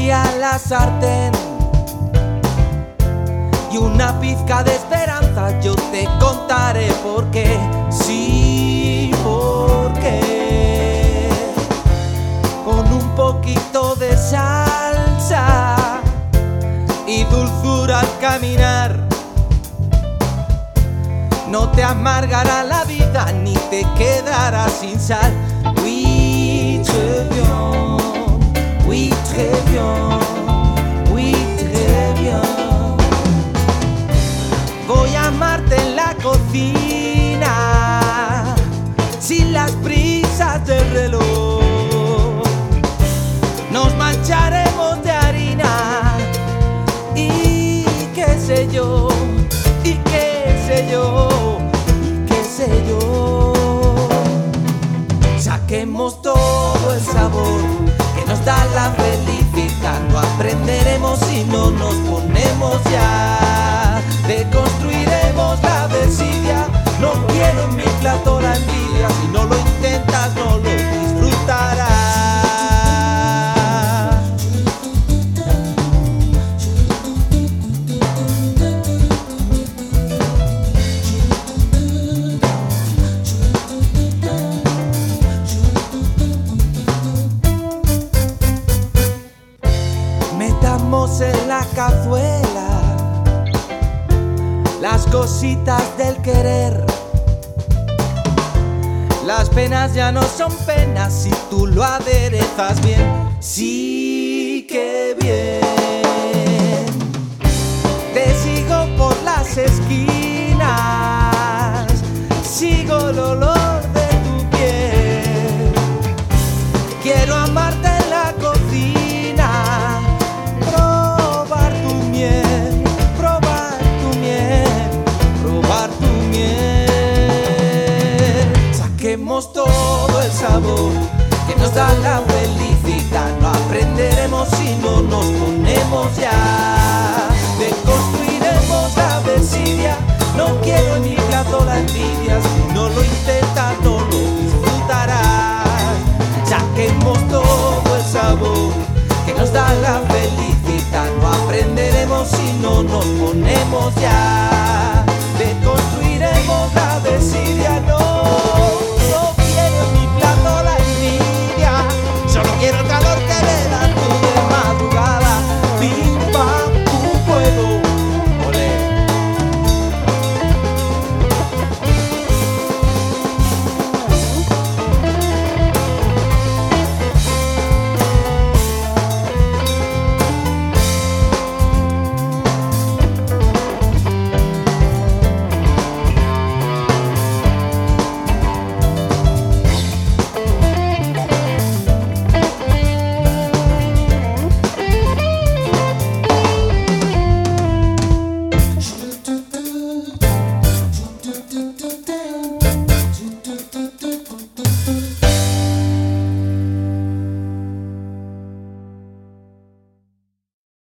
día la sartén y una pizca de esperanza, yo te contaré por qué. Sí, porque con un poquito de salsa y dulzura al caminar, no te amargará la vida ni te quedarás sin sal. Oui, très bien, oui, très bien, oui, très bien. Voy a amarte en la cocina, sin las prisas del reloj. Nos mancharemos de harina y qué sé yo, y qué sé yo, y qué sé yo. Saquemos todo el sabor que nos da la felicidad. No aprenderemos si no nos ponemos ya. Deconstruiremos la desidia. No quiero en mi plato la envidia. Si no lo intentas no lo disfrutarás. Metamos en la cazuela las cositas del querer. Las penas ya no son penas si tú lo aderezas bien. Sí que bien. Te sigo por las esquinas, sigo el olor de tu piel. Quiero amarte en la cocina, probar tu miel, probar tu miel, probar tu miel. Saquemos todo el sabor que nos da la felicidad. No aprenderemos si no nos ponemos ya. Deconstruiremos la desidia. No quiero en mi plato la envidia. Si no lo intentas no lo disfrutarás. Saquemos todo el sabor que nos da la felicidad. No aprenderemos si no nos ponemos ya.